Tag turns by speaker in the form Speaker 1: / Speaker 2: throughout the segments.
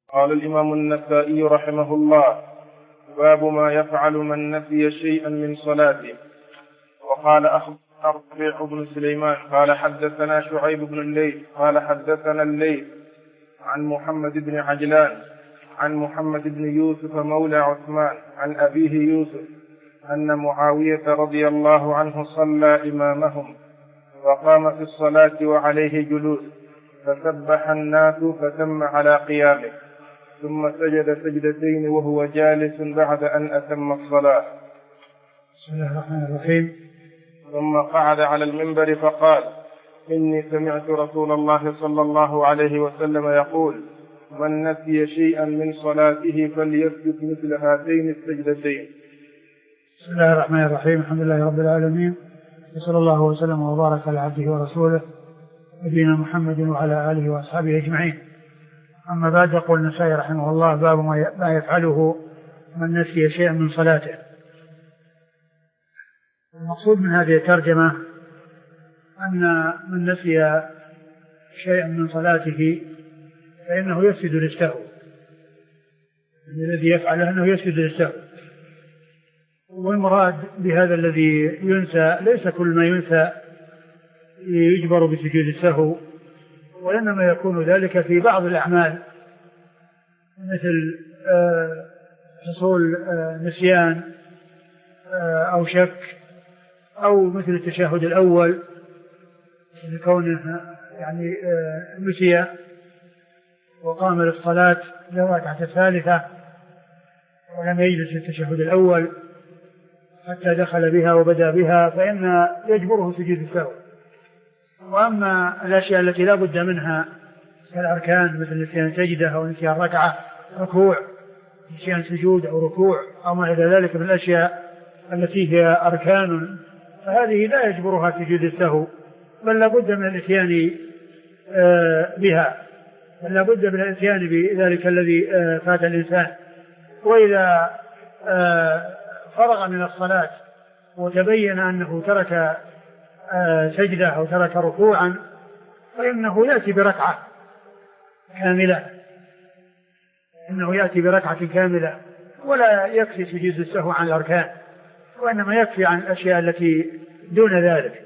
Speaker 1: قال الإمام النسائي رحمه الله: باب ما يفعل من نسي شيئا من صلاته. وقال أخبرنا ربيع بن سليمان قال حدثنا شعيب بن الليث قال حدثنا الليث عن محمد بن عجلان عن محمد بن يوسف مولى عثمان عن أبيه يوسف أن معاوية رضي الله عنه صلى إمامهم وقام في الصلاة وعليه جلوس، فسبح الناس فتم على قيامه، ثم سجد سجدتين وهو جالس بعد أن أتم الصلاة.
Speaker 2: بسم الله الرحمن الرحيم.
Speaker 1: ثم قعد على المنبر فقال: إني سمعت رسول الله صلى الله عليه وسلم يقول: من نسي شيئا من صلاته فليسجد مثل هاتين السجدتين.
Speaker 2: بسم الله الرحمن الرحيم. الحمد لله رب العالمين، وصلى الله وسلم وبارك على عبده ورسوله نبينا محمد وعلى آله وأصحابه أجمعين. أما بعد، يقول النسائي رحمه الله: باب ما يفعله من نسي شيئا من صلاته. المقصود من هذه الترجمة أن من نسي شيئا من صلاته فإنه يسجد للسهو، الذي يفعله أنه يسجد للسهو. والمراد بهذا الذي ينسى ليس كل ما ينسى يجبر بسجود السهو، وإنما يكون ذلك في بعض الأعمال، مثل حصول نسيان أو شك، أو مثل التشهد الأول لكونه يعني نسي وقام للصلاة للركعة الثالثة ولم يجلس التشهد الأول حتى دخل بها وبدأ بها، فإن يجبره سجود السهو. وأما الأشياء التي لا بد منها كالأركان، مثل نسيان سجدة أو نسيان ركعة، ركوع، نسيان سجود أو ركوع أو ما إلى ذلك من الأشياء التي هي أركان، فهذه لا يجبرها سجود السهو، بل لا بد من الاتيان بها، بل لا بد من الاتيان بذلك الذي فات الإنسان. وإذا فرغ من الصلاة وتبين أنه ترك سجدة أو ترك ركوعا، فإنه يأتي بركعة كاملة، إنه يأتي بركعة كاملة، ولا يكفي سجود السهو عن الأركان، وإنما يكفي عن الأشياء التي دون ذلك.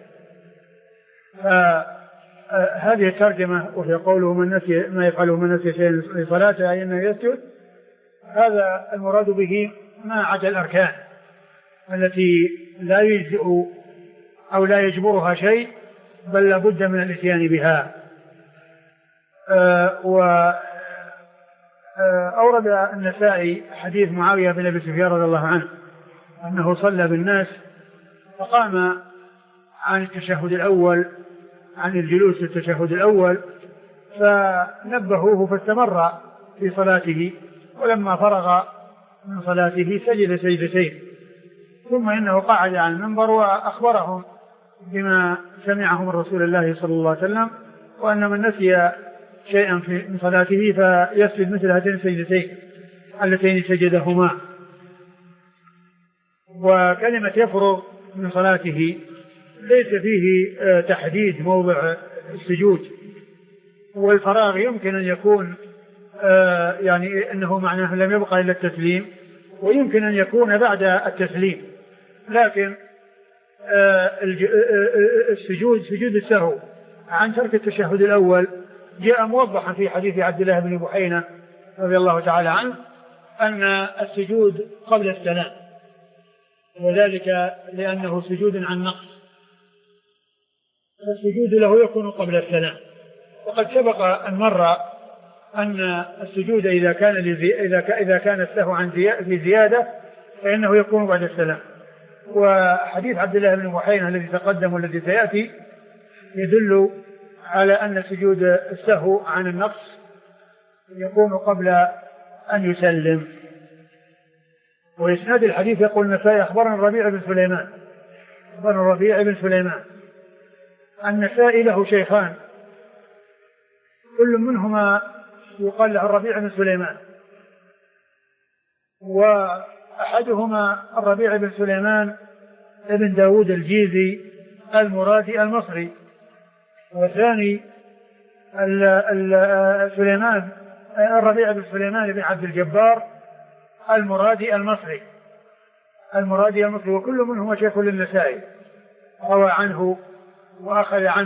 Speaker 2: فهذه الترجمة وهي قوله من نسي ما يفعله من نسي شيئا من صلاته أي أنه يسجد، هذا المراد به ما عدا الأركان التي لا يجزئ أو لا يجبرها شيء، بل لابد من الاتيان بها. وأورد النسائي حديث معاوية بن أبي سفيان رضي الله عنه أنه صلى بالناس فقام عن التشهد الأول، عن الجلوس في التشهد الأول، فنبهوه فاستمر في صلاته، ولما فرغ من صلاته سجد سجدتين، ثم إنه قعد على المنبر وأخبرهم بما سمعه من رسول الله صلى الله عليه وسلم، وأن من نسي شيئا من صلاته فيسجد مثل هاتين السجدتين اللتين سجدهما. وكلمة يفرغ من صلاته ليس فيه تحديد موضع السجود، والفراغ يمكن أن يكون يعني أنه معناه لم يبقى إلا التسليم، ويمكن أن يكون بعد التسليم، لكن السجود سجود السهو عن ترك التشهد الأول جاء موضحا في حديث عبد الله بن بحينة رضي الله تعالى عنه أن السجود قبل السلام، وذلك لأنه سجود عن نقص، فالسجود له يكون قبل السلام. وقد سبق أن مر أن السجود إذا كان السهو عن زيادة فإنه يكون بعد السلام. وحديث عبد الله بن بحينة الذي تقدم والذي سيأتي يدل على أن سجود السهو عن النقص يكون قبل أن يسلم. وإسناد الحديث يقول النسائي أخبرنا الربيع بن سليمان. النسائي له شيخان، كل منهما يقال له الربيع بن سليمان، وأحدهما الربيع بن سليمان ابن داود الجيزي المرادي المصري، والثاني سليمان الربيع بن سليمان بن عبد الجبار المرادي المصري وكل منهم شيخ للنسائي، روى عنه وأخذ عنه.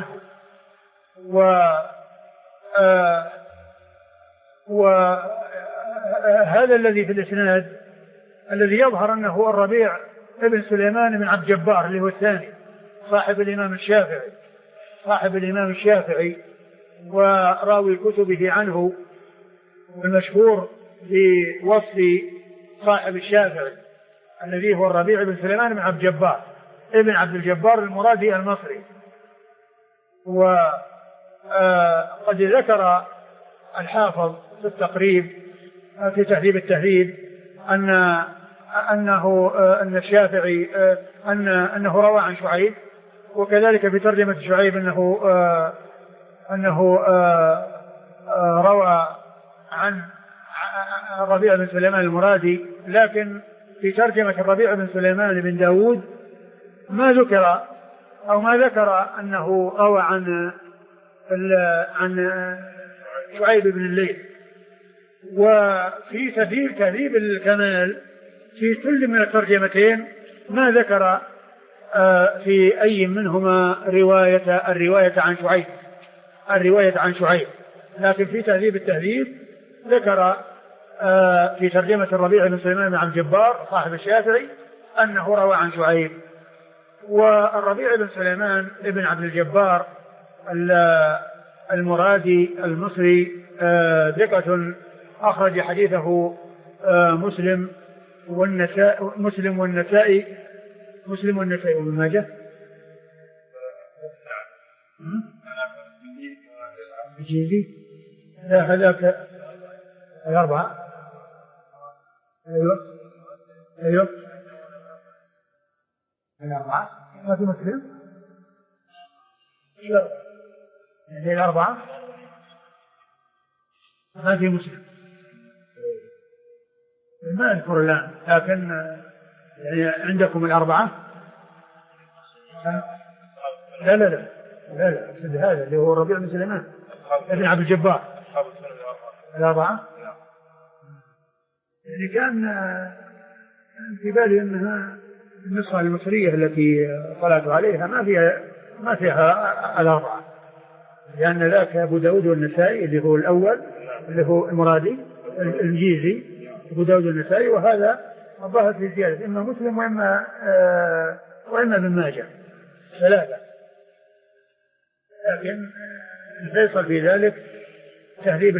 Speaker 2: وهذا الذي في الإسناد الذي يظهر أنه الربيع بن سليمان بن عبد الجبار اللي هو الثاني صاحب الإمام الشافعي وراوي كتبه عنه، المشهور بوصف صاحب الشافعي الذي هو الربيع بن سليمان بن عبد الجبار ابن عبد الجبار المرادي المصري. وقد ذكر الحافظ في التقريب في تهذيب التهذيب أن الشافعي أنه روى عن شعيب، وكذلك في ترجمة شعيب أنه روى عن الربيع بن سليمان المرادي. لكن في ترجمة الربيع بن سليمان بن داود ما ذكر أنه روى عن شعيب بن الليث. وفي تهذيب الكمال في كل من الترجمتين ما ذكر في أي منهما الرواية عن شعيب، لكن في تهذيب التهذيب ذكر في ترجمة الربيع بن سليمان بن عبد الجبار صاحب الشافعي أنه روى عن شعيب. والربيع بن سليمان بن عبد الجبار المرادي المصري ثقة أخرج حديثه مسلم والنسائي وابن ماجه. لا هذاك الأربعة. أيوة الأربعة ما في مسلم يعني الأربعة ما في مسلم ما أذكر الآن، لكن يعني عندكم الأربعة. لا هذا اللي هو الربيع بن سليمان ابن عبد الجبار الأربعة. يعني كان في بالي أنها النسخة المصرية التي طلعت عليها ما فيها الأربعة، لأن ذاك أبو داود والنسائي اللي هو الأول اللي هو المرادي الجيزي أبو داود والنسائي، وهذا الظاهر في زيادة إما مسلم وإما ابن ماجه ثلاثة. لكن الفيصل في ذلك تهذيب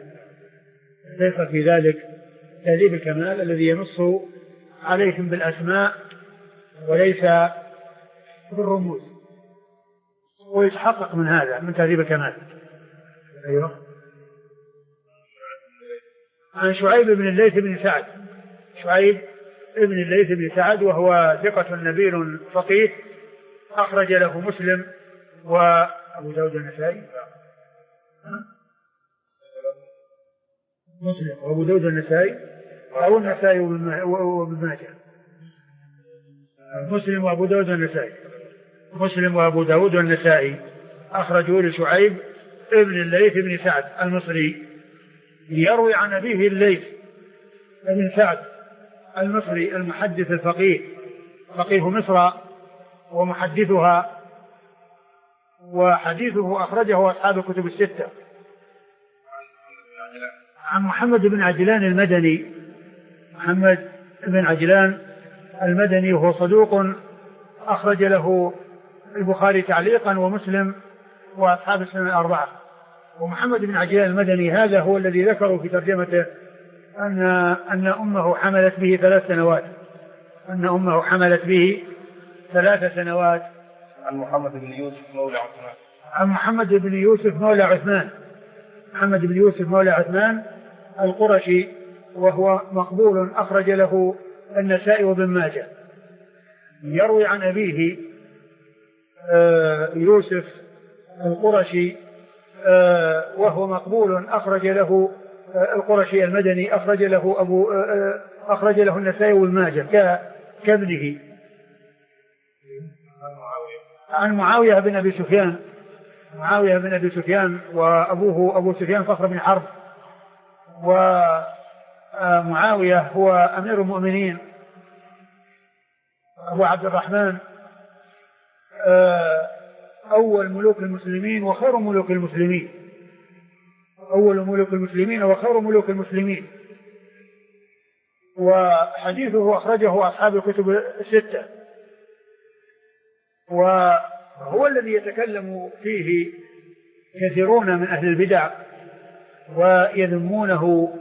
Speaker 2: الكمال الذي ينص عليهم بالأسماء وليس بالرموز، ويتحقق من هذا من تهذيب الكمال. أيوه عن شعيب بن الليث بن سعد وهو ثقة نبيل فقيه أخرج له مسلم وأبو داود النسائي وأبو داود النسائي أو النسائي وابن ماجه. مسلم وأبو داود والنسائي أخرجوا لشعيب ابن الليث بن سعد المصري يروي عن أبيه الليث بن سعد المصري المحدث الفقيه فقيه مصر ومحدثها، وحديثه أخرجه أصحاب الكتب الستة. عن محمد بن عجلان المدني وهو صدوق أخرج له البخاري تعليقا ومسلم وأصحاب السنن الأربعة. ومحمد بن عجلان المدني هذا هو الذي ذكروا في ترجمته أن أمه حملت به 3 سنوات.
Speaker 1: عن محمد بن يوسف مولى عثمان القرشي وهو مقبول أخرج له النسائي وابن ماجه. يروي عن أبيه يوسف القرشي وهو مقبول أخرج له القرشي المدني أخرج له النسائي وابن ماجه كابنه. عن معاوية بن أبي سفيان وأبوه أبو سفيان صخر بن حرب
Speaker 2: ومعاوية هو أمير المؤمنين أبو عبد الرحمن، أول ملوك المسلمين وخير ملوك المسلمين، أول ملوك المسلمين وخير ملوك المسلمين. وحديثه أخرجه أصحاب الكتب الستة، وهو الذي يتكلم فيه كثيرون من أهل البدع ويذمونه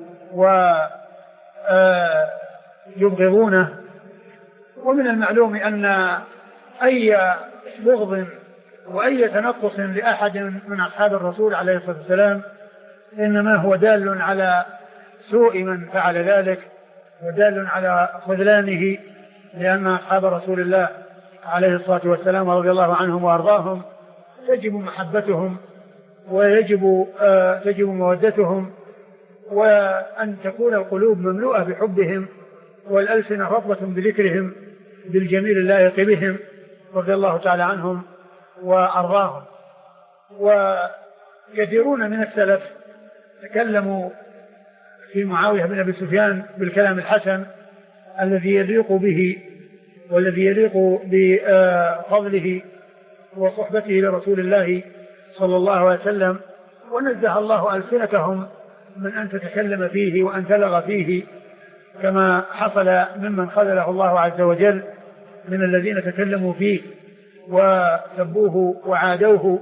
Speaker 2: ويبغضونه. ومن المعلوم أن أي بغض وأي تنقص لأحد من أصحاب الرسول عليه الصلاة والسلام إنما هو دال على سوء من فعل ذلك ودال على خذلانه، لأن أصحاب رسول الله عليه الصلاة والسلام رضي الله عنهم وأرضاهم تجب محبتهم تجب مودتهم، وأن تكون القلوب مملوءة بحبهم والألسنة رطبة بذكرهم بالجميل اللائق بهم رضي الله تعالى عنهم وأرضاهم. وكثيرون من السلف تكلموا في معاوية بن أبي سفيان بالكلام الحسن الذي يليق به والذي يليق بفضله وصحبته لرسول الله صلى الله عليه وسلم، ونزه الله ألسنتهم من أن تتكلم فيه وأن تلغ فيه، كما حصل ممن خذله الله عز وجل من الذين تكلموا فيه وسبوه وعادوه.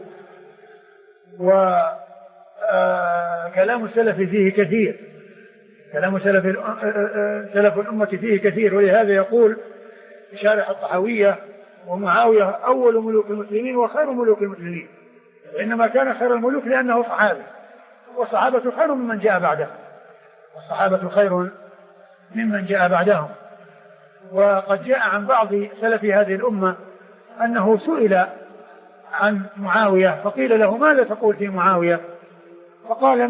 Speaker 2: وكلام السلف فيه كثير، كلام سلف الأمة فيه كثير. ولهذا يقول شارح الطحاوية: ومعاوية أول ملوك المسلمين وخير ملوك المسلمين، وإنما كان خير الملوك لأنه صحابي، والصحابة خير ممن جاء بعدهم، والصحابة خير ممن جاء بعدهم. وقد جاء عن بعض سلف هذه الأمة أنه سئل عن معاوية فقيل له: ماذا تقول في معاوية؟ فقال: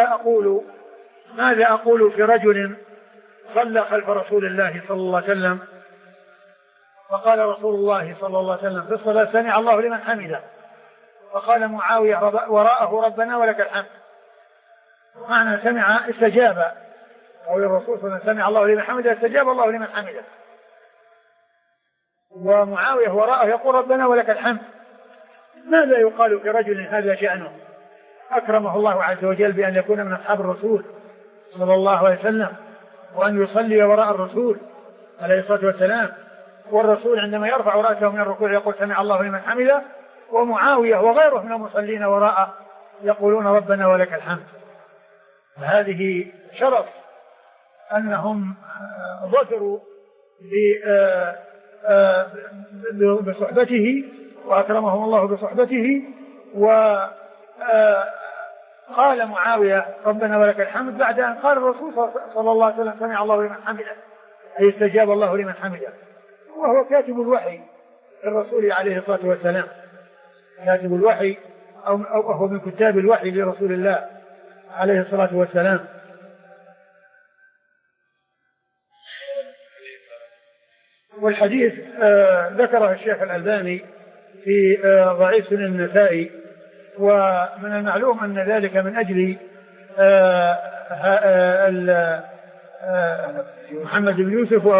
Speaker 2: ماذا أقول في رجل صلى خلف رسول الله صلى الله عليه وسلم، فقال رسول الله صلى الله عليه وسلم في الصلاة: سمع الله لمن حمده، فقال معاوية وراءه: ربنا ولك الحمد. معنى سمع استجاب، أو الرسول صلى الله عليه وسلم سمع الله لمن حمده استجاب الله لمن حمده، ومعاوية وراءه يقول: ربنا ولك الحمد. ماذا يقال في رجل هذا شأنه أكرمه الله عز وجل بأن يكون من أصحاب الرسول صلى الله عليه وسلم، وأن يصلي وراء الرسول عليه الصلاة والسلام، والرسول عندما يرفع رأسه من الركوع يقول: سمع الله لمن حمده، ومعاوية وغيره من المصلين وراءه يقولون: ربنا ولك الحمد. هذه شرف أنهم ظفروا بصحبته وأكرمهم الله بصحبته. وقال معاوية: ربنا ولك الحمد بعد أن قال الرسول صلى الله عليه وسلم: سمع الله لمن حمده، أي استجاب الله لمن حمده، وهو كاتب الوحي للرسول عليه الصلاة والسلام، كاتب الوحي أو هو من كتاب الوحي لرسول الله عليه الصلاة والسلام. والحديث ذكره الشيخ الألباني في ضعيف سنن النسائي، ومن المعلوم أن ذلك من أجل محمد بن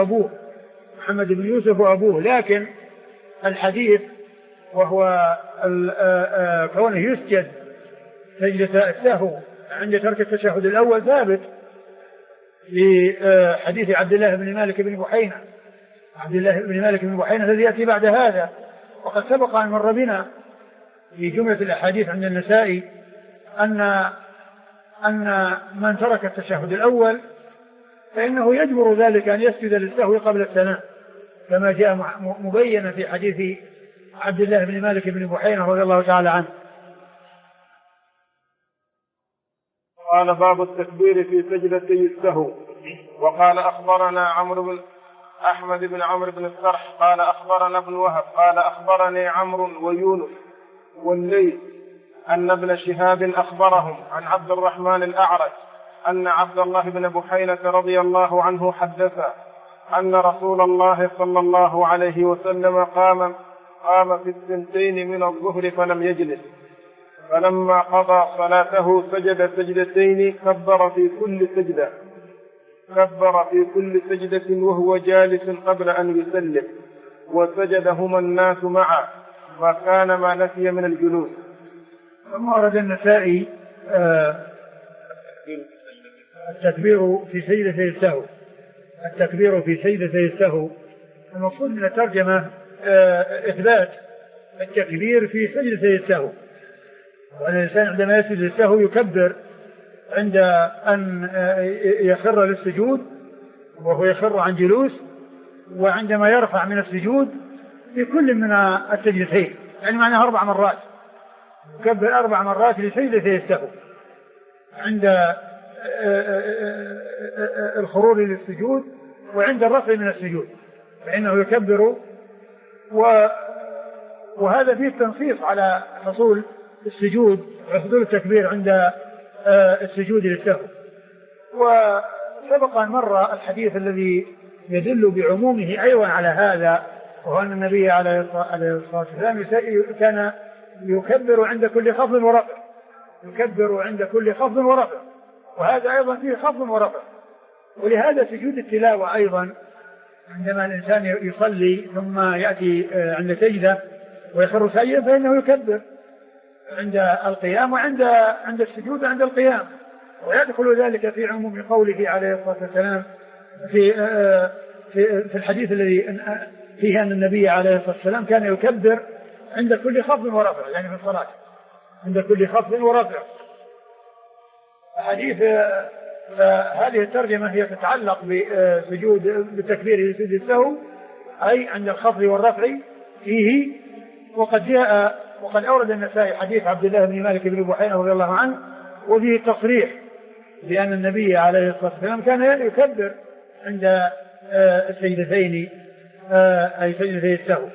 Speaker 2: يوسف وأبوه، لكن الحديث وهو كونه يسجد سجدة السهو عند ترك التشهد الأول ثابت في حديث عبد الله بن مالك بن بحينة الذي يأتي بعد هذا. وقد سبق أن مر بنا في جملة الأحاديث عند النسائي أن من ترك التشهد الأول فإنه يجبر ذلك أن يسجد للسهو قبل السلام، كما جاء مبينا في حديث عبد الله بن مالك بن بحينة رضي الله تعالى عنه.
Speaker 1: قال: باب التكبير في سجدتي السهو. وقال: أخبرنا أحمد بن عمرو بن السرح قال: أخبرنا ابن وهب قال: أخبرني عمرو ويونس والليث أن ابن شهاب أخبرهم عن عبد الرحمن الأعرج أن عبد الله بن بحينة رضي الله عنه حدث أن رسول الله صلى الله عليه وسلم قام في الثنتين من الظهر فلم يجلس، فلما قضى صلاته سجد سجدتين كبر في كل سجدة وهو جالس قبل أن يسلم، وسجدهما الناس معا وكان ما نسي من الجلوس.
Speaker 2: ثم ورد النسائي التكبير في سجدتي السهو. المقصود من الترجمة إثبات التكبير في سجدتي السهو، وأن الإنسان عندما يسجد السهو يكبر عند أن يخر للسجود وهو يخر عن جلوس، وعندما يرفع من السجود في كل من السجدتين، يعني معناها 4 مرات، يكبر 4 مرات لسجدتي السهو عند الخرور للسجود وعند الرفع من السجود، فإنه يكبر. وهذا فيه تنصيص على حصول السجود وحصول التكبير عند السجود للسهو. وسبق أن مر الحديث الذي يدل بعمومه أيضا على هذا، وهو أن النبي عليه الصلاة والسلام كان يكبر عند كل خفض ورفع، وهذا أيضا فيه خفض ورفع. ولهذا سجود التلاوة أيضا عندما الإنسان يصلي ثم يأتي عند سجدة ويخر ساجدا فإنه يكبر عند القيام وعند السجود عند القيام، ويدخل ذلك في عموم قوله عليه الصلاة والسلام في الحديث الذي فيه أن النبي عليه الصلاة والسلام كان يكبر عند كل خفض ورفع، يعني في الصلاة عند كل خفض ورفع. حديث هذه الترجمة هي تتعلق بالتكبير لسجود السهو، أي عند الخفض والرفع فيه. وقد أورد النسائي حديث عبد الله بن مالك بن بحينة رضي الله عنه، وفيه تصريح بأن النبي عليه الصلاة والسلام كان يكبر عند السجدتين، أي سجدتي السهو.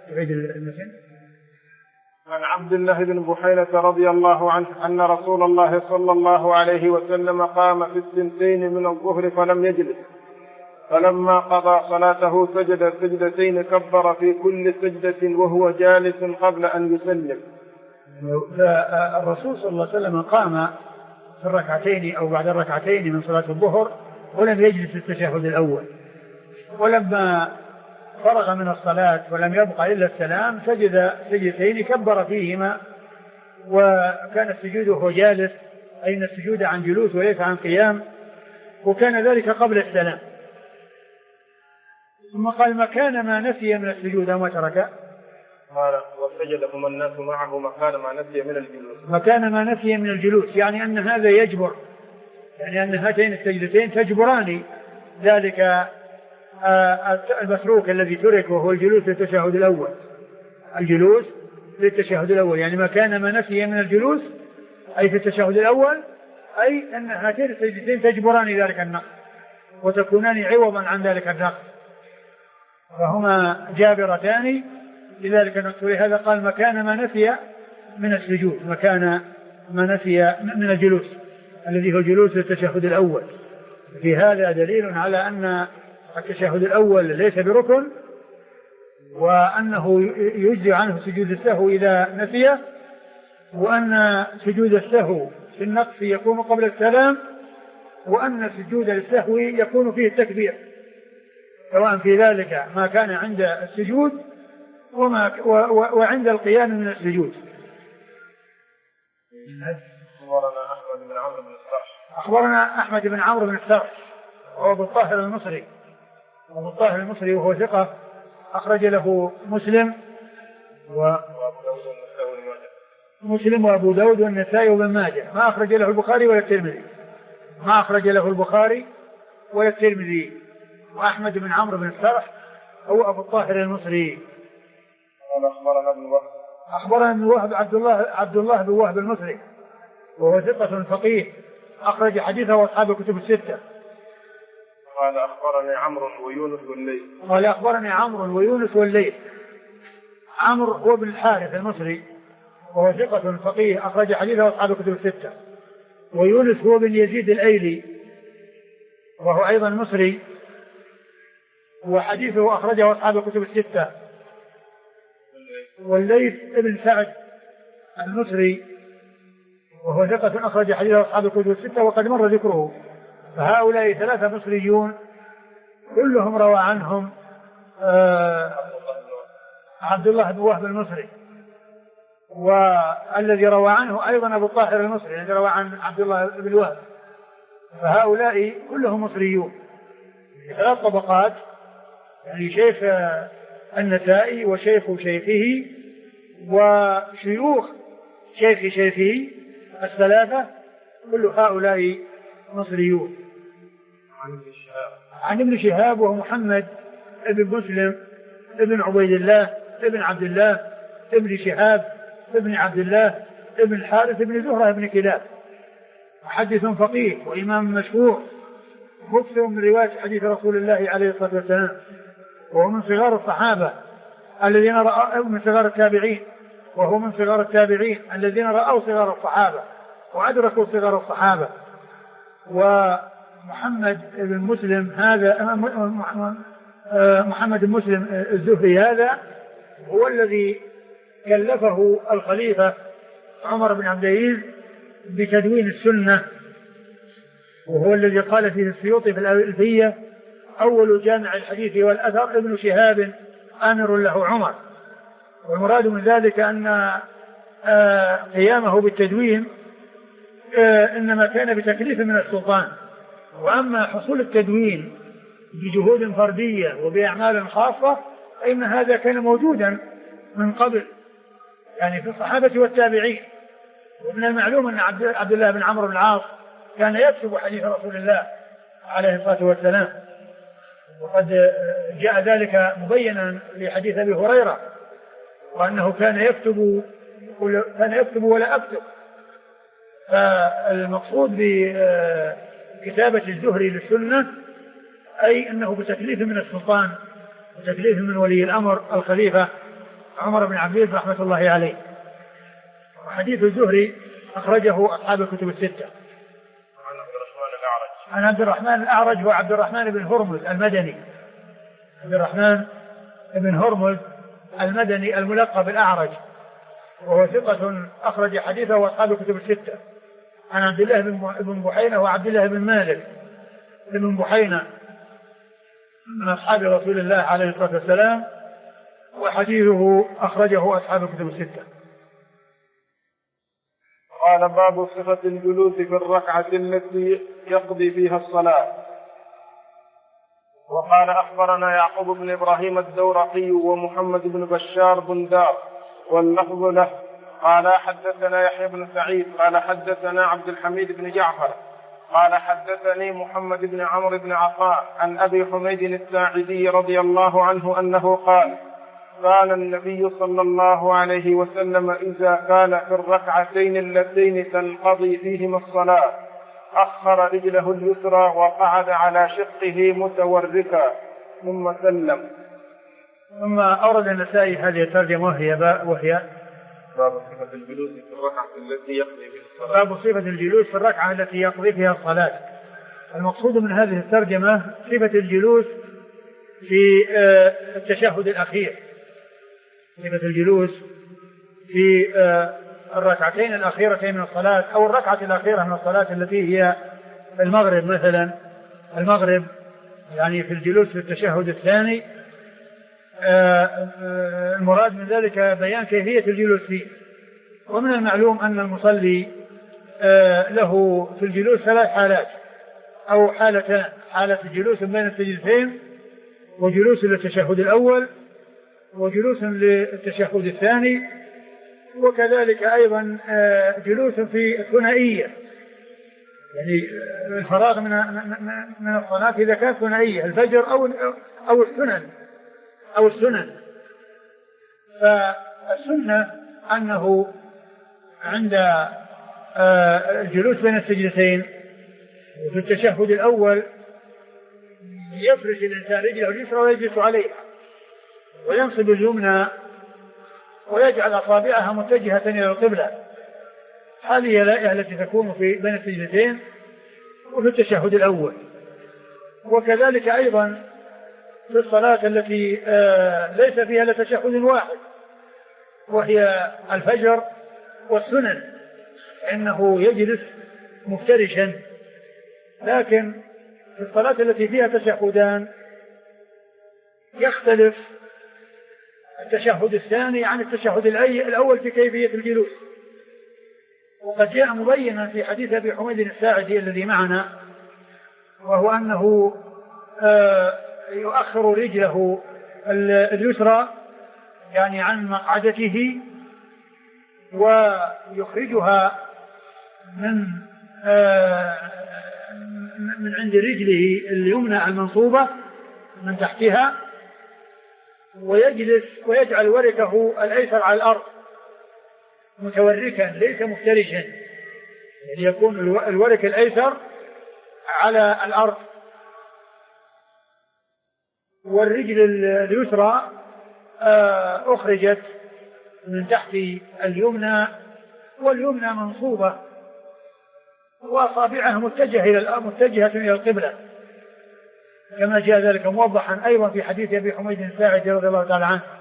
Speaker 1: عن عبد الله بن بحينة رضي الله عنه أن رسول الله صلى الله عليه وسلم قام في الثنتين من الظهر فلم يجلس، فلما قضى صلاته سجد سجدتين كبر في كل سجدة وهو جالس قبل أن يسلم.
Speaker 2: الرسول صلى الله عليه وسلم قام في الركعتين أو بعد الركعتين من صلاة الظهر ولم يجلس في التشهد الأول، ولما فرغ من الصلاة ولم يبقى إلا السلام سجد سجدتين كبر فيهما، وكان السجود وهو جالس، أي أن السجود عن جلوس وليس عن قيام، وكان ذلك قبل السلام. ثم قال مكان ما نسي من السجود وما ترك،
Speaker 1: قال وسجدهما الناس معه مكان ما نسي من الجلوس.
Speaker 2: مكان ما نسي من الجلوس يعني أن هذا يجبر، يعني أن هاتين السجدتين تجبران ذلك المتروك الذي ترك، وهو الجلوس للتشهد الأول. الجلوس للتشهد الأول يعني مكان ما نسي من الجلوس، أي في التشهد الأول، أي أن هاتين السجدتين تجبران ذلك النقص وتكونان عوضا عن ذلك النقص، فهما جابرتان لذلك النقص. ولهذا قال مكان ما نسي من السجود، مكان ما نسي من الجلوس الذي هو جلوس للتشهد الأول. في هذا دليل على أن التشهد الأول ليس بركن، وأنه يجزي عنه سجود السهو إذا نسيه، وأن سجود السهو في النقص يكون قبل السلام، وأن سجود السهو يكون فيه التكبير، سواء في ذلك ما كان عند السجود وعند القيام من السجود. أخبرنا أحمد بن عمرو بن السرح وهو أبو الطاهر المصري وهو ثقة، أخرج له مسلم وأبو داود والنسائي وابن ماجه، ما أخرج له البخاري ولا الترمذي. وأحمد بن عمرو بن السرح هو أبو الطاهر المصري. أخبرنا ابن وهب عبد الله بن وهب المصري وهو ثقة فقيه، أخرج حديثه وأصحاب الكتب الستة.
Speaker 1: قال أخبرني عمرو
Speaker 2: ويونس والليث. عمرو هو بن الحارث المصري وهو ثقة فقيه، أخرج حديثه وأصحاب الكتب الستة. ويونس هو بن يزيد الأيلي وهو أيضا مصري، وحديثه أخرجه أصحاب الكتب الستة. والليث ابن سعد المصري وهو ثقة أخرج حديث أصحاب الكتب الستة وقد مر ذكره. فهؤلاء ثلاثة مصريون كلهم روى عنهم عبد الله بن وهب المصري، والذي روى عنه أيضا أبو الطاهر المصري الذي روى عن عبد الله بن وهب. فهؤلاء كلهم مصريون ثلاث طبقات، يعني شيخ النسائي وشيخ شيخه وشيوخ شيخ شيخه الثلاثة، كل هؤلاء مصريون. عن ابن شهاب وهو محمد ابن مسلم ابن عبيد الله ابن عبد الله ابن شهاب ابن عبد الله ابن الحارث ابن زهرة ابن كلاب، محدث فقيه وإمام مشهور مكثر من رواية حديث رسول الله عليه الصلاة والسلام، وهو من صغار الصحابة الذين رأوا، من صغار التابعين، وهو من صغار التابعين الذين رأوا صغار الصحابة وأدركوا صغار الصحابة. ومحمد بن مسلم هذا محمد بن مسلم الزهري هذا هو الذي كلفه الخليفة عمر بن عبد العزيز بتدوين السنة، وهو الذي قال فيه السيوطي في الألفية: أول جامع الحديث والأثر ابن شهاب آمر له عمر. والمراد من ذلك أن قيامه بالتدوين إنما كان بتكليف من السلطان، وأما حصول التدوين بجهود فردية وبأعمال خاصة فإن هذا كان موجودا من قبل، يعني في الصحابة والتابعين. ومن المعلوم أن عبد الله بن عمرو بن العاص كان يكتب حديث رسول الله عليه الصلاة والسلام، وقد جاء ذلك مبينا في حديث أبي هريرة، وأنه كان يكتب ولا أكتب. فالمقصود بكتابة الزهري للسنة أي أنه بتكليف من السلطان، بتكليف من ولي الأمر الخليفة عمر بن عبد العزيز رحمة الله عليه. وحديث الزهري أخرجه أصحاب الكتب الستة. عن عبد الرحمن الأعرج هو عبد الرحمن بن هرمز المدني، عبد الرحمن بن هرمز المدني الملقب الأعرج، وهو ثقة أخرج حديثه وأصحاب الكتب الستة. عن عبد الله بن بحينة وعبد الله بن مالك بن بحينة من أصحاب رسول الله عليه الصلاة والسلام، وحديثه أخرجه أصحاب الكتب الستة.
Speaker 1: قال: باب صفة الجلوس في الركعة التي يقضي فيها الصلاة. وقال: أخبرنا يعقوب بن إبراهيم الدورقي ومحمد بن بشار بن دار واللفظ له قال: حدثنا يحيى بن سعيد قال: حدثنا عبد الحميد بن جعفر قال: حدثني محمد بن عمرو بن عطاء عن أبي حميد الساعدي رضي الله عنه أنه قال: قال النبي صلى الله عليه وسلم: إذا كان في الركعتين اللتين تنقضي فيهما الصلاة أخر رجله اليسرى وقعد على شقه متوركا ثم سلم.
Speaker 2: ثم أورد النسائي هذه الترجمة وهي
Speaker 1: باب صفة الجلوس في الركعة التي يقضي فيها الصلاة.
Speaker 2: باب صفة الجلوس في الركعة التي يقضي فيها الصلاة. المقصود من هذه الترجمة صفة الجلوس في التشهد الأخير، صفة الجلوس في الركعتين الأخيرتين من الصلاة أو الركعة الأخيرة من الصلاة التي هي المغرب مثلا، المغرب يعني في الجلوس في التشهد الثاني. المراد من ذلك بيان كيفية الجلوس فيه. ومن المعلوم أن المصلي له في الجلوس ثلاث حالات أو حالتان: حالة الجلوس بين السجدتين، وجلوس للتشهد الأول، وجلوس للتشهد الثاني، وكذلك أيضا جلوس في الثنائية، يعني الفراغ من الصلاة إذا كانت ثنائية، الفجر أو السنن. فالسنة أنه عند الجلوس بين السجدتين وفي التشهد الأول يفرش الإنسان رجله اليسرى ويجلس عليها وينصب اليمنى ويجعل أصابعها متجهة إلى القبلة. هذه الآية التي تكون في بين السجدتين وفي التشهد الأول. وكذلك أيضا في الصلاة التي ليس فيها إلا تشهد واحد، وهي الفجر والسنن، إنه يجلس مفترشا. لكن في الصلاة التي فيها تشهدان يختلف التشهد الثاني عن التشهد الأول في كيفية الجلوس. وقد جاء مبينا في حديث أبي حميد الساعدي الذي معنا، وهو أنه يؤخر رجله اليسرى يعني عن مقعدته ويخرجها من عند رجله اليمنى المنصوبة من تحتها، ويجلس ويجعل وركه الأيسر على الأرض متوركا ليس مفترشا، يعني يكون الورك الأيسر على الأرض، والرجل اليسرى أخرجت من تحت اليمنى، واليمنى منصوبة، وأصابعها متجهة إلى القبلة، كما جاء ذلك موضحا أيضا في حديث أبي حميد الساعدي رضي الله تعالى عنه.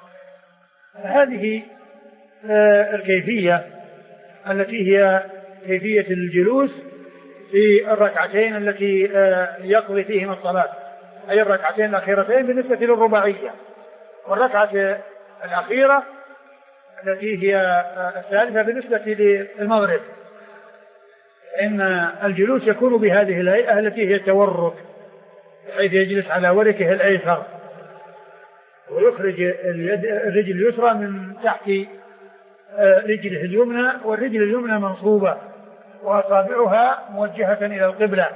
Speaker 2: هذه الكيفية التي هي كيفية الجلوس في الركعتين التي يقضي فيهما الصلاة، أي الركعتين الأخيرتين بالنسبة للرباعية. والركعة الأخيرة التي هي الثالثة بالنسبة للمغرب، إن الجلوس يكون بهذه الهيئة التي هي التورك، حيث يجلس على وركه الأيسر ويخرج الرجل اليسرى من تحت رجله اليمنى، والرجل اليمنى منصوبة وأصابعها موجهة إلى القبلة.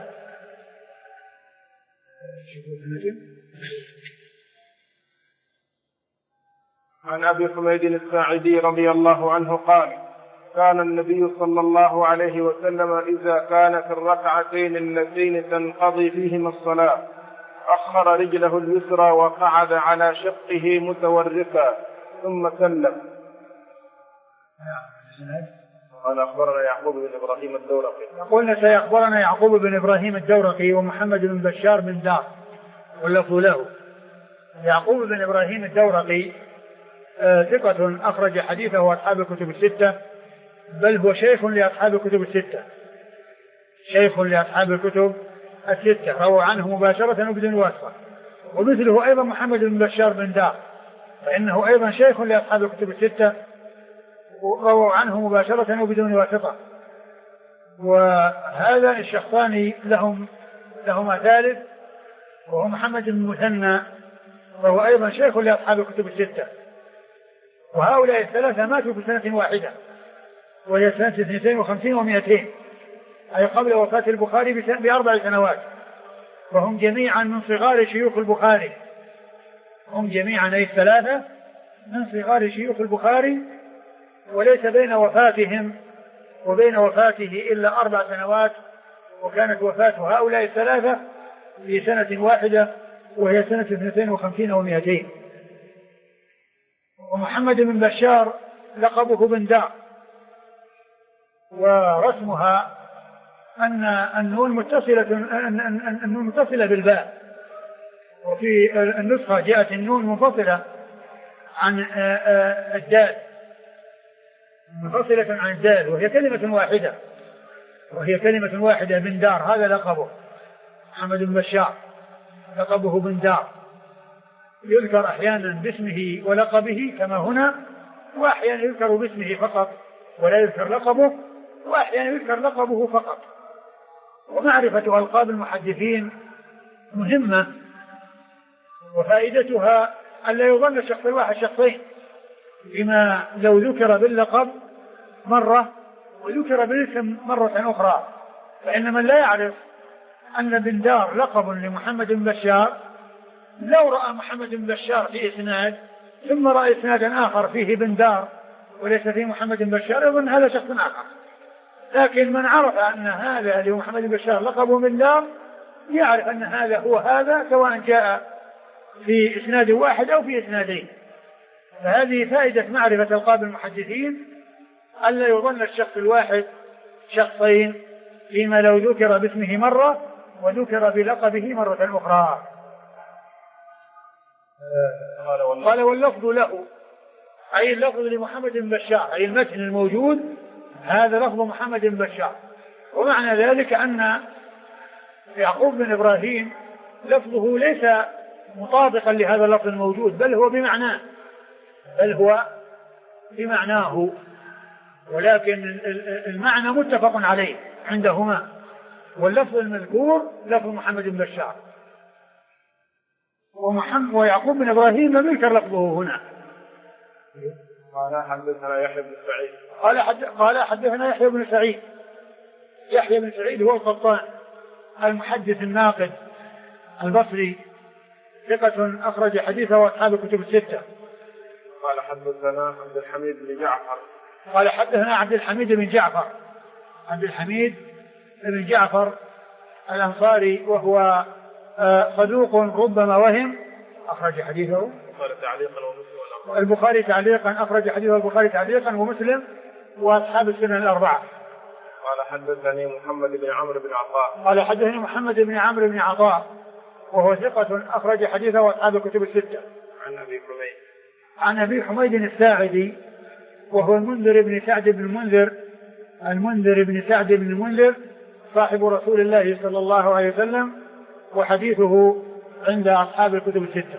Speaker 1: عن أبي حميد الساعدي رضي الله عنه قال: كان النبي صلى الله عليه وسلم إذا كان في الركعتين اللتين تنقضي فيهما الصلاة أخر رجله اليسرى وقعد على شقه متوركا ثم سلم. قال: أخبرنا يعقوب بن إبراهيم الدورقي.
Speaker 2: قلنا سيخبرنا يعقوب بن إبراهيم الدورقي ومحمد بن بشار بن دار واللفظ له. يعقوب بن إبراهيم الدورقي ثقة أخرج حديثه أصحاب الكتب الستة، بل هو شيخ لأصحاب الكتب الستة، شيخ لأصحاب الكتب الستة، روى عنه مباشرة وبدون واسطة. ومثله أيضا محمد بن بشار بن دار، فإنه أيضا شيخ لأصحاب الكتب الستة، روى عنه مباشرة وبدون واسطة. وهذا الشخصان لهما ثالث، وهو محمد بن مثنى، وهو أيضا شيخ لأصحاب الكتب الستة. وهؤلاء الثلاثة ماتوا في سنة واحدة، وهي سنة 52 و200، أي قبل وفاة البخاري ب4 سنوات. وهم جميعا من صغار شيوخ البخاري، هم جميعا أي الثلاثة من صغار شيوخ البخاري، وليس بين وفاتهم وبين وفاته إلا 4 سنوات، وكانت وفاة هؤلاء الثلاثة في سنة واحدة وهي سنة 52 و200. ومحمد بن بشار لقبه بن دار، ورسمها أن النون متصلة بالباء، وفي النسخة جاءت النون منفصلة عن الدال، منفصلة عن الدال، وهي كلمة واحدة بن دار. هذا لقبه محمد بن بشار، لقبه بن دار، يذكر أحيانا باسمه ولقبه كما هنا، وأحيانا يذكر باسمه فقط ولا يذكر لقبه، وأحيانا يذكر لقبه فقط. ومعرفة ألقاب المحدثين مهمة، وفائدتها أن لا يظن الشخص الواحد شخصين، بما لو ذكر باللقب مرة وذكر بالاسم مرة أخرى. فإن من لا يعرف أن بن دار لقب لمحمد بن بشار، لو رأى محمد بن بشار في إسناد ثم رأى إسنادا آخر فيه بن دار وليس فيه محمد بن بشار، يظن هذا شخص آخر. لكن من عرف أن هذا لمحمد بن بشار لقبه بن دار، يعرف أن هذا هو هذا، سواء جاء في إسناد واحد أو في إسنادين. فهذه فائدة معرفة ألقاب المحدثين، ألا يظن الشخص الواحد شخصين، فيما لو ذكر باسمه مرة وذكر بلقبه مرة أخرى. قال: واللفظ له، أي اللفظ لمحمد بن بشار، أي المتن الموجود هذا لفظ محمد بن بشار. ومعنى ذلك أن يعقوب بن إبراهيم لفظه ليس مطابقا لهذا اللفظ الموجود، بل هو بمعناه، ولكن المعنى متفق عليه عندهما، واللفظ المذكور لفظ محمد بن بشار، ويعقوب بن إبراهيم لم يذكر لفظه هنا.
Speaker 1: قال حدثنا يحيى بن سعيد
Speaker 2: قال حدثنا يحيى بن سعيد. يحيى بن سعيد هو القطان المحدث الناقد البصري، ثقة أخرج حديثه أصحاب الكتب الستة.
Speaker 1: قال حدثنا عبد الحميد بن جعفر.
Speaker 2: قال حدثنا عبد الحميد بن جعفر الأنصاري، وهو صدوق ربما وهم، أخرج حديثه البخاري تعليقا، أخرج حديثه البخاري تعليقا ومسلم وأصحاب السنن الأربعة.
Speaker 1: قال حدثني محمد بن عمرو بن عطاء.
Speaker 2: قال حدثني محمد بن عمرو بن عطاء، وهو ثقة أخرج حديثه أصحاب الكتب الستة. عن أبي حميد الساعدي، وهو المنذر بن سعد بن المنذر صاحب رسول الله صلى الله عليه وسلم، وحديثه عند أصحاب الكتب الستة.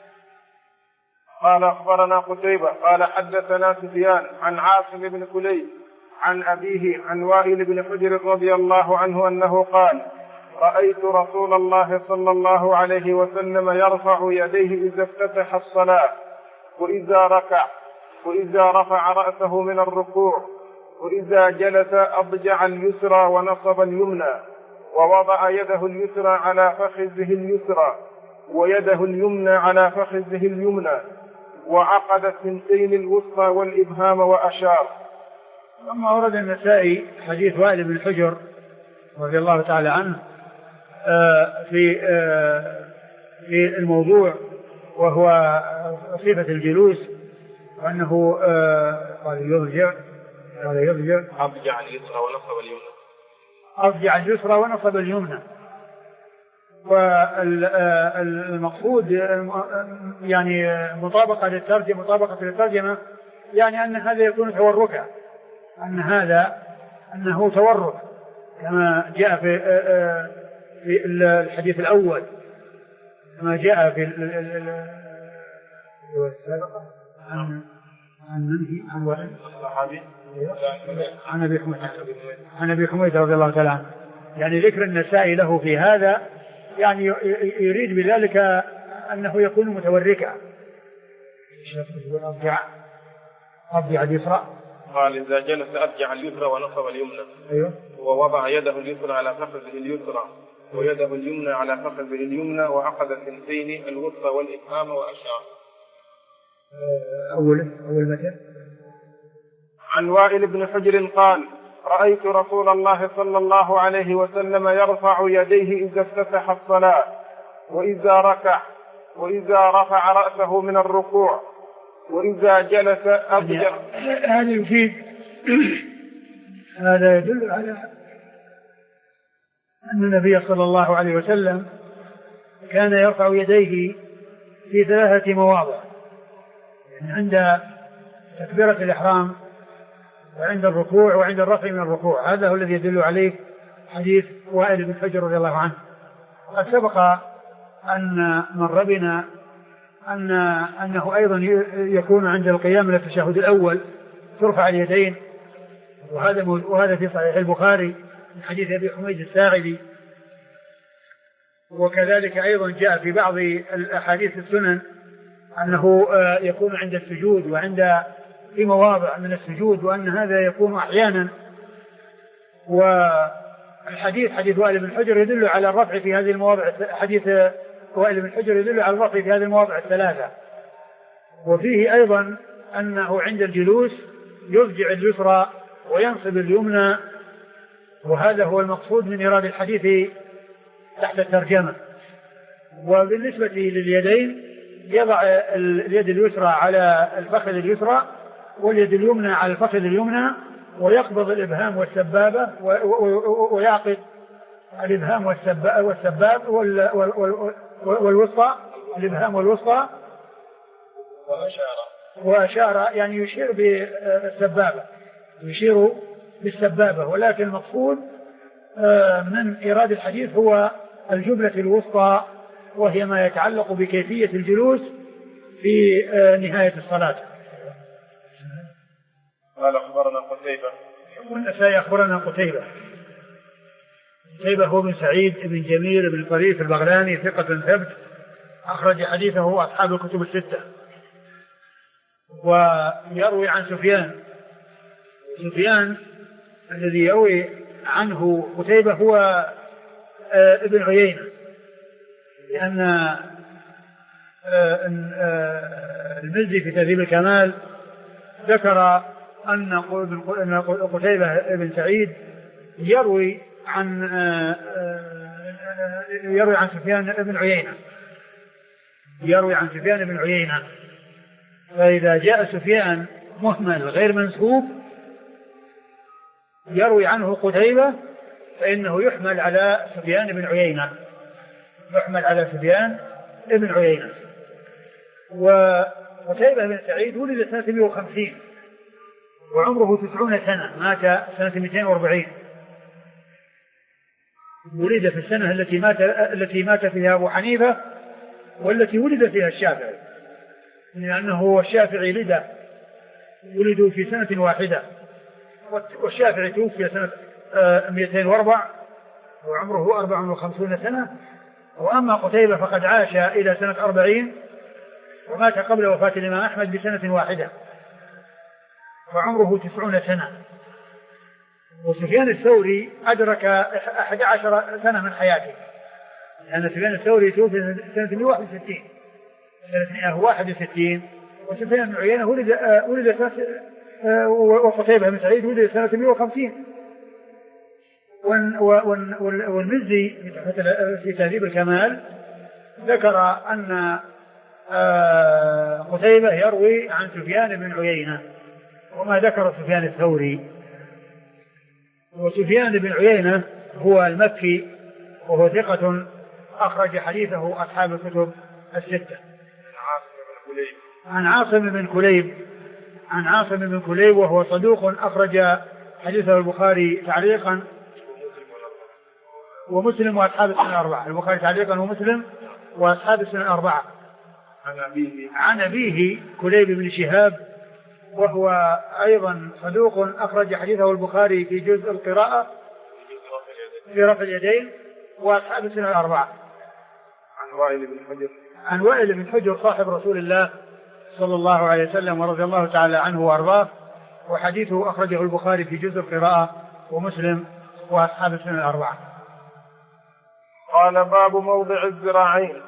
Speaker 1: قال أخبرنا قتيبة قال حدثنا سفيان عن عاصم بن كليب عن أبيه عن وائل بن حجر رضي الله عنه أنه قال: رأيت رسول الله صلى الله عليه وسلم يرفع يديه إذا افتتح الصلاة، وإذا ركع، وإذا رفع رأسه من الركوع، وإذا جلس أضجع اليسرى ونصب اليمنى، ووضع يده اليسرى على فخذه اليسرى ويده اليمنى على فخذه اليمنى، وعقد الثنتين الوسطى والإبهام وأشار.
Speaker 2: ثم ورد النسائي حديث وائل بن حجر رضي الله تعالى عنه في الموضوع، وهو صفة الجلوس، وأنه قال يرجع
Speaker 1: أضجع اليسرى
Speaker 2: ونصب اليمنى. والمقصود يعني مطابقة للترجمة، يعني أن هذا يكون توركا، أنه تورك كما جاء في الحديث الأول، كما جاء في عن أبي حميد رضي الله تعالى عنه. يعني ذكر النسائي له في هذا يعني يريد بذلك أنه يكون متوركا. أضجع اليسرى،
Speaker 1: قال إذا جلس أضجع اليسرى ونصب اليمنى.
Speaker 2: أيوه.
Speaker 1: ووضع يده اليسرى على فخذه اليسرى ويده اليمنى على فخذه اليمنى، وعقد الثنتين الوسطى والإبهام وأشار.
Speaker 2: أول متى.
Speaker 1: عن وائل بن حجر قال: رأيت رسول الله صلى الله عليه وسلم يرفع يديه إذا افتتح الصلاة، وإذا ركع، وإذا رفع رأسه من الركوع، وإذا جلس أضجع.
Speaker 2: هذا يفيد، هذا يدل على أن النبي صلى الله عليه وسلم كان يرفع يديه في 3 مواضع، يعني عند تكبيرة الإحرام، وعند الركوع، وعند الرفع من الركوع. هذا هو الذي يدل عليه حديث وائل بن حجر رضي الله عنه. وقد سبق أن مر بنا أنه أيضا يكون عند القيام من التشهد الأول ترفع اليدين، وهذا في صحيح البخاري من حديث أبي حميد الساعدي. وكذلك أيضا جاء في بعض الأحاديث السنن أنه يكون عند السجود، وعند في مواضع من السجود، وأن هذا يكون أحيانا. والحديث حديث وائل بن حجر يدل على الرفع في هذه المواضع، حديث وائل بن حجر يدل على الرفع في هذه المواضع 3. وفيه أيضا أنه عند الجلوس يرجع اليسرى وينصب اليمنى، وهذا هو المقصود من إيراد الحديث تحت الترجمة. وبالنسبة لليدين يضع اليد اليسرى على الفخذ اليسرى، واليد اليمنى على الفخذ اليمنى، ويقبض الإبهام والسبابة، ويعقد الإبهام والسباب والوسطى، الإبهام والوسطى، وأشار يعني يشير بالسبابة، يشير بالسبابة، ولكن المقصود من إيراد الحديث هو الجملة الوسطى، وهي ما يتعلق بكيفية الجلوس في نهاية الصلاة.
Speaker 1: قال أخبرنا قتيبة.
Speaker 2: والنسائي أخبرنا قتيبة هو بن سعيد بن جميل بن طريف البغلاني ثقة ثبت، أخرج حديثه أصحاب الكتب الستة. ويروي عن سفيان الذي يروي عنه قتيبة هو ابن عيينة، لأن المزي في تهذيب الكمال ذكر أن قتيبة بن سعيد يروي عن سفيان بن عيينة، فإذا جاء سفيان مهمل غير منسوب يروي عنه قتيبة فإنه يحمل على سفيان بن عيينة. وقتيبة بن سعيد ولد سنة 150 وعمره 90 سنة، مات سنة 240. ولد في السنة التي مات فيها أبو حنيفة والتي ولد فيها الشافعي، لأنه الشافعي ولدوا في سنة واحدة، والشافعي توفي سنة 204 وعمره 54 سنة. وأما قتيبة فقد عاش إلى سنة 40 ومات قبل وفاة الإمام أحمد بسنة واحدة وعمره 90 سنة. وسفيان الثوري أدرك 11 سنة من حياته، لأن سفيان الثوري توفي سنة 161 وسفيان بن عيينة ولد سنة وقتيبة بن سعيد ولد سنة 150. والمزي في تهذيب الكمال ذكر أن قتيبة يروي عن سفيان بن عيينة وما ذكر سفيان الثوري. وسفيان بن عيينة هو المكي وهو ثقة أخرج حديثه أصحاب الكتب الستة. عن عاصم بن كليب وهو صدوق أخرج حديثه البخاري تعليقا ومسلم وأصحاب السنن الأربعة. البخاري تعليقا ومسلم وأصحاب السنن الأربعة. عن أبيه كليب بن شهاب وهو أيضا صدوق أخرج حديثه البخاري في جزء القراءة في رفع اليدين وأصحاب السنن الأربعة. عن وائل بن حجر صاحب رسول الله صلى الله عليه وسلم ورضي الله تعالى عنه وأرضاه، وحديثه أخرجه البخاري في جزء القراءة ومسلم وأصحاب السنن الأربعة.
Speaker 1: قال باب موضع الذراعين.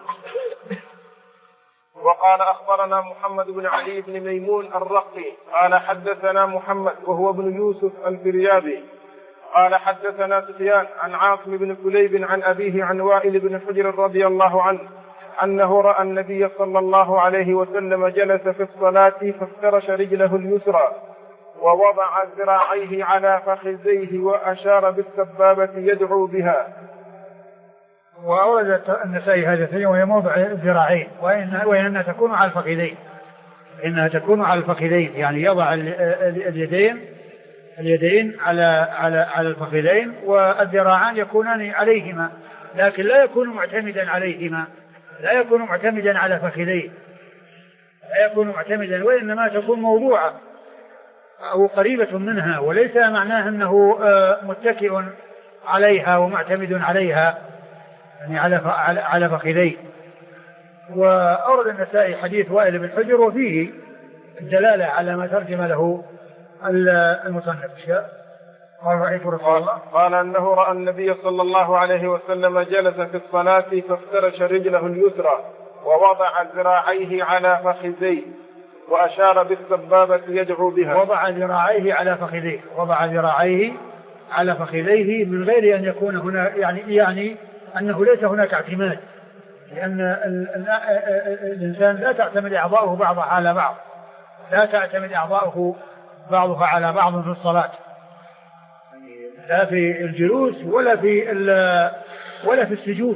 Speaker 1: وقال أخبرنا محمد بن علي بن ميمون الرقي قال حدثنا محمد وهو ابن يوسف الفريابي قال حدثنا سفيان عن عاصم بن كليب عن أبيه عن وائل بن حجر رضي الله عنه أنه رأى النبي صلى الله عليه وسلم جلس في الصلاة فافترش رجله اليسرى ووضع ذراعيه على فخذيه وأشار بالسبابة يدعو بها.
Speaker 2: وأورد النسائي هذا الشيء وهي موضع الذراعين وإنها تكون على الفخذين، إنها تكون على الفخذين، يعني يضع اليدين على الفخذين والذراعان يكونان عليهما، لكن لا يكون معتمدا عليهما، لا يكون معتمدا على فخذيه، لا يكون معتمدا، وإنما تكون موضوعة أو قريبة منها، وليس معناه أنه متكئ عليها ومعتمد عليها، يعني على فخذيه. وأورد النسائي حديث وائل بن حجر وفيه الدلالة على ما ترجم له المصنف.
Speaker 1: قال أنه رأى النبي صلى الله عليه وسلم جلس في الصلاة فافترش رجله اليسرى ووضع ذراعيه على فخذيه وأشار بالسبابة يدعو بها.
Speaker 2: وضع ذراعيه على فخذيه من غير أن يكون هنا، يعني أنه ليس هناك اعتماد، لأن الإنسان لا تعتمد أعضاؤه بعضها على بعض، لا تعتمد أعضاؤه بعضها على بعض في الصلاة، لا في الجلوس ولا في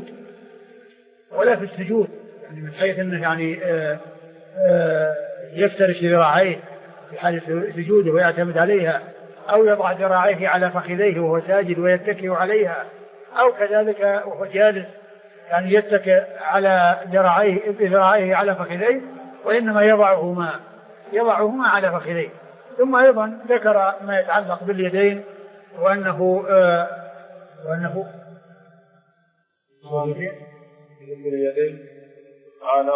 Speaker 2: السجود، يعني من حيث أنه يعني يفترش ذراعيه في حال سجوده ويعتمد عليها أو يضع ذراعيه على فخذيه وهو ساجد ويتكئ عليها، أو كذلك وهو جالس يعني يتكئ على ذراعيه على فخذيه، وإنما يضعهما على فخذيه. ثم أيضا ذكر ما يتعلق باليدين وأنه
Speaker 1: باليدين قال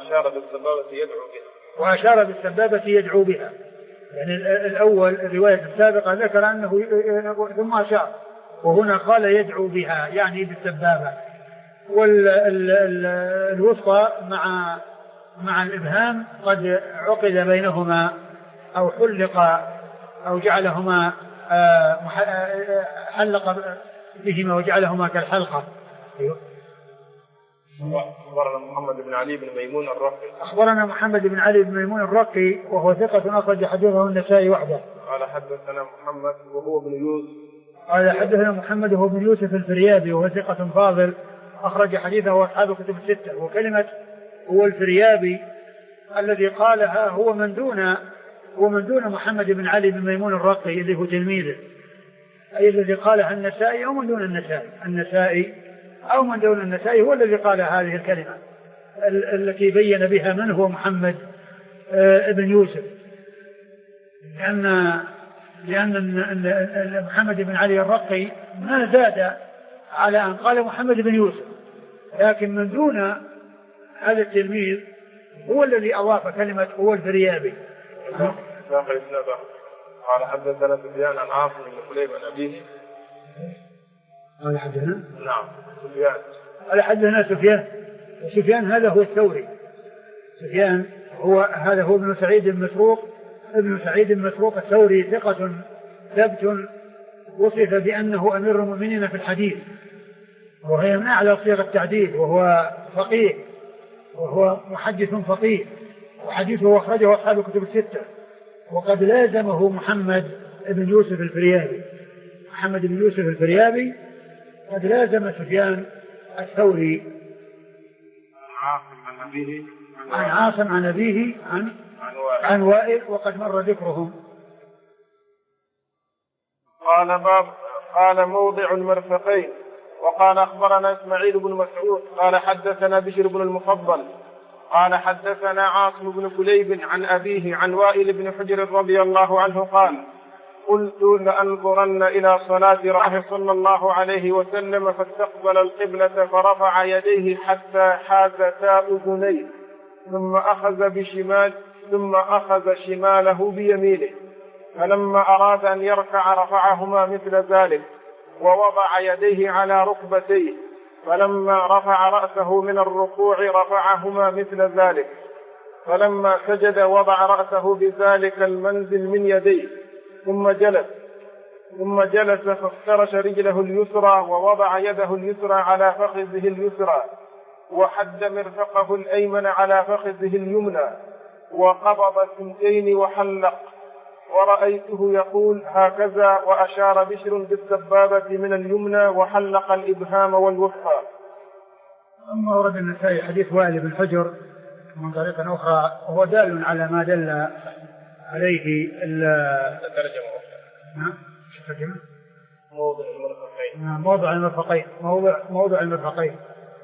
Speaker 2: وأشار بالسبابة يدعو بها. يعني الأول الرواية السابقة ذكر أنه ثم أشار، وهنا قال يدعو بها يعني بالسبابة. والوسطى مع الإبهام قد عقد بينهما أو حلق أو جعلهما حلق بهما وجعلهما كالحلقة.
Speaker 1: أخبرنا محمد بن علي بن ميمون الرقي.
Speaker 2: أخبرنا محمد بن علي بن ميمون الرقي وهو ثقة أخرج حديثه النسائي وحده.
Speaker 1: قال حدثنا محمد وهو ابن يوسف.
Speaker 2: قال حدثنا محمد وهو ابن يوسف الفريابي وهو ثقة فاضل أخرج حديثه أصحاب كتب الستة. وكلمة هو الفريابي الذي قالها هو من دون محمد بن علي بن ميمون الرقي الذي هو تلميذه، أي الذي قالها النسائي أو من دون النسائي أو من دون النسائي هو الذي قال هذه الكلمة التي بين بها من هو محمد ابن يوسف، لأن محمد بن علي الرقي ما زاد على أن قال محمد بن يوسف، لكن من دون هذا التلميذ هو الذي أضاف كلمة هو الفريابي.
Speaker 1: قال حدثنا سفيان عن عاصم بن كليب عن أبيه.
Speaker 2: قال حدثنا
Speaker 1: نعم سفيان.
Speaker 2: قال حدثنا سفيان هذا هو الثوري. سفيان هذا هو ابن سعيد المسروق الثوري ثقة ثبت وصف بأنه أمير المؤمنين في الحديث، وهي من أعلى صيغ التعديل، وهو فقيه وهو محدث فقيه، وحديثه أخرجه أصحاب كتب الستة. وقد لازمه محمد بن يوسف الفريابي قد لازم سفيان الثوري عن عاصم عن أبيه عن وائل وقد مر ذكرهم.
Speaker 1: قال موضع المرفقين. وقال أخبرنا إسماعيل بن مسعود قال حدثنا بشر بن المفضل قال حدثنا عاصم بن كليب عن أبيه عن وائل بن حجر رضي الله عنه قال قلت لأنظرن إلى صلاة رسول صلى الله عليه وسلم فاستقبل القبلة فرفع يديه حتى حازتا أذنيه ثم أخذ شماله بيمينه، فلما أراد أن يركع رفعهما مثل ذلك ووضع يديه على ركبتيه، فلما رفع رأسه من الركوع رفعهما مثل ذلك، فلما سجد وضع رأسه بذلك المنزل من يديه ثم جلس فافترش رجله اليسرى ووضع يده اليسرى على فخذه اليسرى وحد مرفقه الأيمن على فخذه اليمنى وقبض الثنتين وحلق، ورأيته يقول هكذا، وأشار بشر بالسبابة من اليمنى وحلق الإبهام والوسطى.
Speaker 2: أما ورد النسائي حديث وائل بن حجر من طريقة أخرى وهو دال على ما دل عليه
Speaker 1: الترجمة.
Speaker 2: موضع المرفقين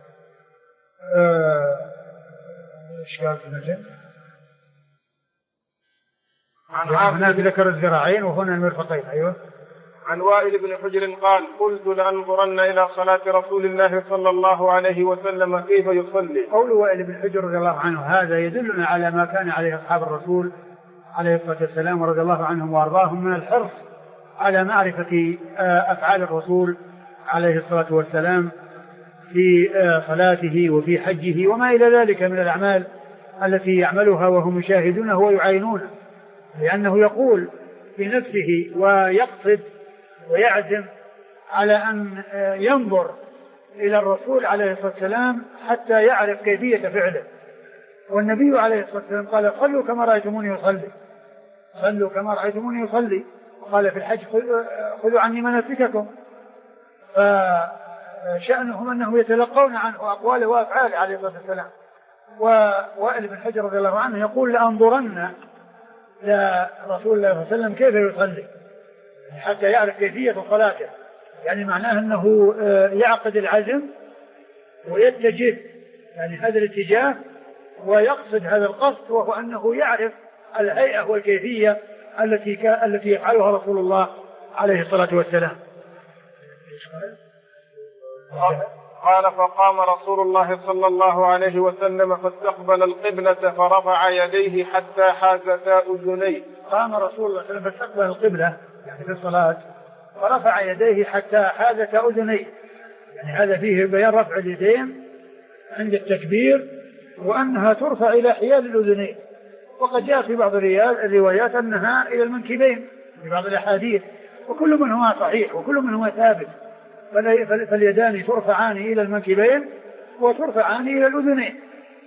Speaker 2: إشكال في المجال. هناك ذكر الذراعين وهنا المرفقين. أيوه.
Speaker 1: عن وائل بن حجر قال قلت لأنظرن إلى صلاة رسول الله صلى الله عليه وسلم كيف يصلي.
Speaker 2: قول وائل بن حجر رضي الله عنه هذا يدلنا على ما كان عليه أصحاب الرسول عليه الصلاة والسلام ورضي الله عنهم وأرضاهم من الحرص على معرفة أفعال الرسول عليه الصلاة والسلام في صلاته وفي حجه وما إلى ذلك من الأعمال التي يعملها وهم يشاهدونه ويعاينونه، لأنه يقول في نفسه ويقصد ويعزم على أن ينظر إلى الرسول عليه الصلاة والسلام حتى يعرف كيفية فعله. والنبي عليه الصلاة والسلام قال صلوا كما رأيتموني يصلي، وقال في الحج خذوا عني مناسككم. فشأنهم أنه يتلقون عنه أقواله وأفعاله عليه الصلاة والسلام. ووائل بن حجر رضي الله عنه يقول لأنظرن لرسول الله صلى الله عليه وسلم كيف يصلي، حتى يعرف كيفية صلاته، يعني معناه أنه يعقد العزم ويتجه يعني هذا الاتجاه ويقصد هذا القصد، وهو أنه يعرف الهيئة والكيفية التي يفعلها رسول الله عليه الصلاة والسلام.
Speaker 1: قال فقام رسول الله صلى الله عليه وسلم فاستقبل القبلة فرفع يديه حتى حازتا أذنيه.
Speaker 2: قام رسول الله صلى الله عليه وسلم فاستقبل القبلة يعني في الصلاة فرفع يديه حتى حازتا أذنيه، يعني هذا فيه بيان رفع اليدين عند التكبير وأنها ترفع إلى حيال الأذنين، وقد جاء في بعض الروايات أنها إلى المنكبين في بعض الأحاديث، وكل منهما صحيح وكل منهما ثابت، فاليدان ترفعان إلى المنكبين وترفعان إلى الأذنين.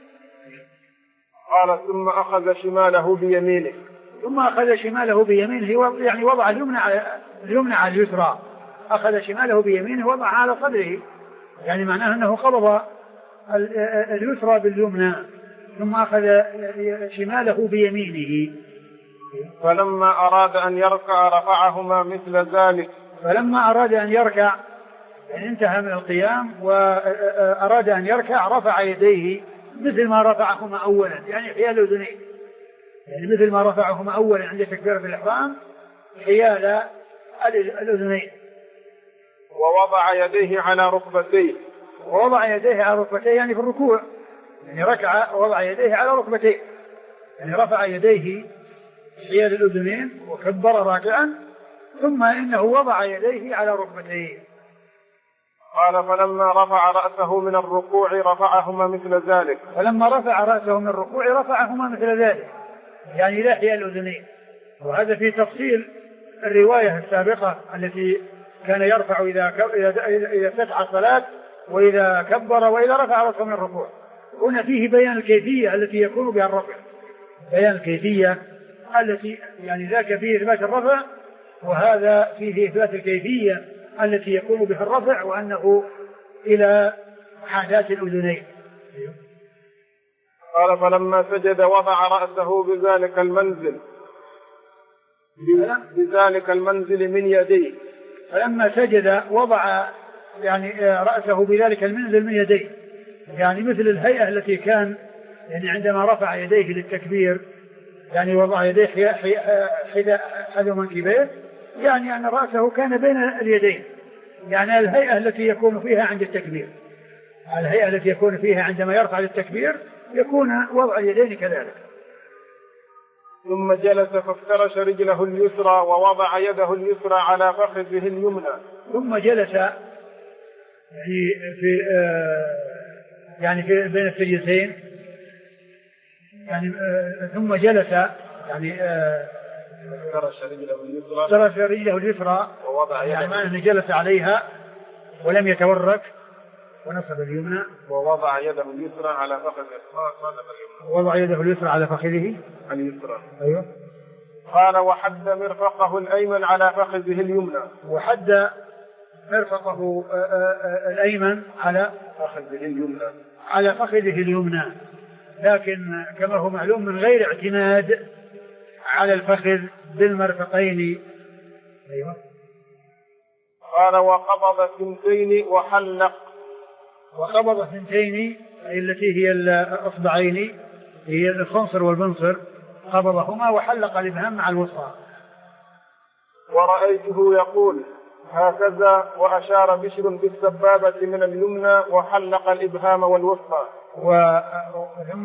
Speaker 1: قال ثم أخذ شماله بيمينه.
Speaker 2: ثم أخذ شماله بيمينه يعني وضع اليمنى على اليسرى، أخذ شماله بيمينه وضعها على صدره، يعني معناه أنه قبض اليسرى باليمنى ثم أخذ شماله بيمينه.
Speaker 1: فلما أراد أن يركع رفعهما مثل ذلك.
Speaker 2: فلما أراد أن يركع يعني انتهى من القيام وأراد أن يركع رفع يديه مثل ما رفعهما أولا، يعني حيال الأذنين، يعني مثل ما رفعهما أولا عند تكبيرة الإحرام حيال الأذنين.
Speaker 1: ووضع يديه على ركبتيه.
Speaker 2: ووضع يديه على ركبتيه يعني في الركوع، يعني ركع ووضع يديه على ركبتيه، يعني رفع يديه حيال الأذنين وكبر راكعا ثم إنه وضع يديه على ركبتيه.
Speaker 1: قال فلما رفع رأسه من الركوع رفعهما مثل ذلك.
Speaker 2: فلما رفع رأسه من الركوع رفعهما مثل ذلك، يعني لا حيال الأذنين. وهذا في تفصيل الرواية السابقة التي كان يرفع إذا فتح الصلاة وإذا كبر وإذا رفع رأسه من الركوع. هنا فيه بيان الكيفية التي يكون بها الرفع، بيان الكيفية التي يعني ذاك فيه إثبات الرفع وهذا فيه إثبات الكيفية التي يكون بها الرفع وأنه إلى حاجات الأذنين.
Speaker 1: قال فلما سجد وضع رأسه بذلك المنزل من يديه.
Speaker 2: فلما سجد وضع يعني رأسه بذلك المنزل من يديه، يعني مثل الهيئة التي كان يعني عندما رفع يديه للتكبير يعني وضع يديه حذو منكبيه، يعني أن رأسه كان بين اليدين، يعني الهيئة التي يكون فيها عند التكبير، الهيئة التي يكون فيها عندما يرفع للتكبير يكون وضع اليدين كذلك.
Speaker 1: ثم جلس فافترش رجله اليسرى ووضع يده اليسرى على فخذه اليمنى.
Speaker 2: ثم جلس يعني في بين السجدتين، يعني ثم جلس يعني
Speaker 1: افترش رجله اليسرى
Speaker 2: ووضع يعني جلس عليها ولم يتورك ونصب اليمنى
Speaker 1: ووضع يده اليسرى على فخذه
Speaker 2: وضع يده اليسرى على فخذه
Speaker 1: اليسرى.
Speaker 2: أيوه.
Speaker 1: قال وحد مرفقه الأيمن على فخذه اليمنى.
Speaker 2: وحد مرفقه الأيمن على فخذه اليمنى، لكن كما هو معلوم من غير اعتماد على الفخذ بالمرفقين. أيوه.
Speaker 1: قال وقبض ثنتين وحلق.
Speaker 2: وقبض ثنتين التي هي الأصبعين هي الخنصر والبنصر، قبضهما وحلق الإبهام مع الوسطى.
Speaker 1: ورأيته يقول هكذا وأشار بشر بالسبابة من اليمنى وحلق الإبهام والوسطى.
Speaker 2: ثم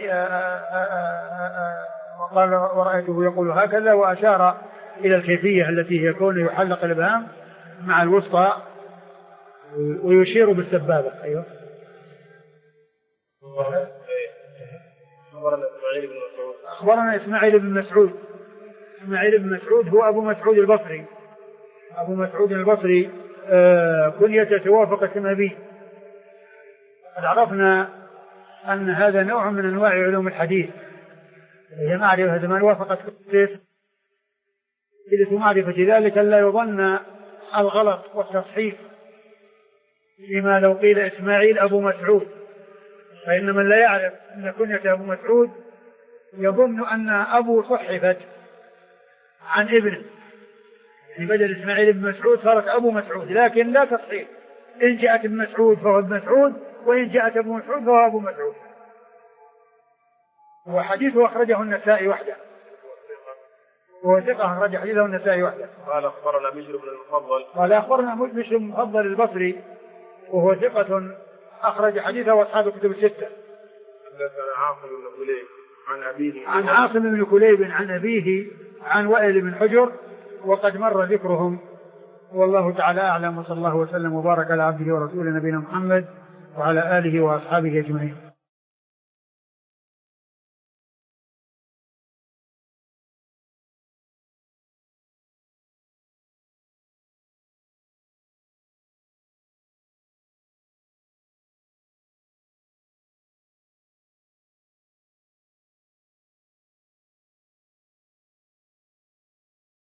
Speaker 2: وقال ورأيته يقول هكذا وأشار إلى الكيفية التي يكون يحلق الإبهام مع الوسطى ويشير بالسبابة. أيوه. أخبرنا إسماعيل بن مسعود. إسماعيل بن مسعود هو أبو مسعود البصري. أبو مسعود البصري كنيته توافق اسم أبيه. قد عرفنا أن هذا نوع من أنواع علوم الحديث، هي معرفة من وافقت إذا معرفة ذلك لا يظن الغلط والتصحيح لما لو قيل إسماعيل أبو مسعود، فإن من لا يعرف أن كنية أبو مسعود يظن أن أبو صحفت عن ابنه، بدل إسماعيل بن مسعود صارت أبو مسعود، لكن لا تصحيح، إن جاءت ابن مسعود فهو ابن مسعود، وإن جاءت ابو مسعود فهو أبو مسعود. وحديثه أخرجه النسائي وحده، وهو ثقة أخرج حديثه النسائي وحده.
Speaker 1: قال أخبرنا بشر بن المفضل
Speaker 2: قال أخبرنا بشر بن المفضل البصري وهو ثقة أخرج حديثه وأصحاب كتب الستة.
Speaker 1: حدثنا عاصم بن كليب عن أبيه
Speaker 2: عن عاصم بن كليب عن أبيه عن وائل بن حجر، وقد مر ذكرهم. والله تعالى أعلم، وصلى الله وسلم وبارك على عبده ورسوله نبينا محمد وعلى آله وأصحابه أجمعين.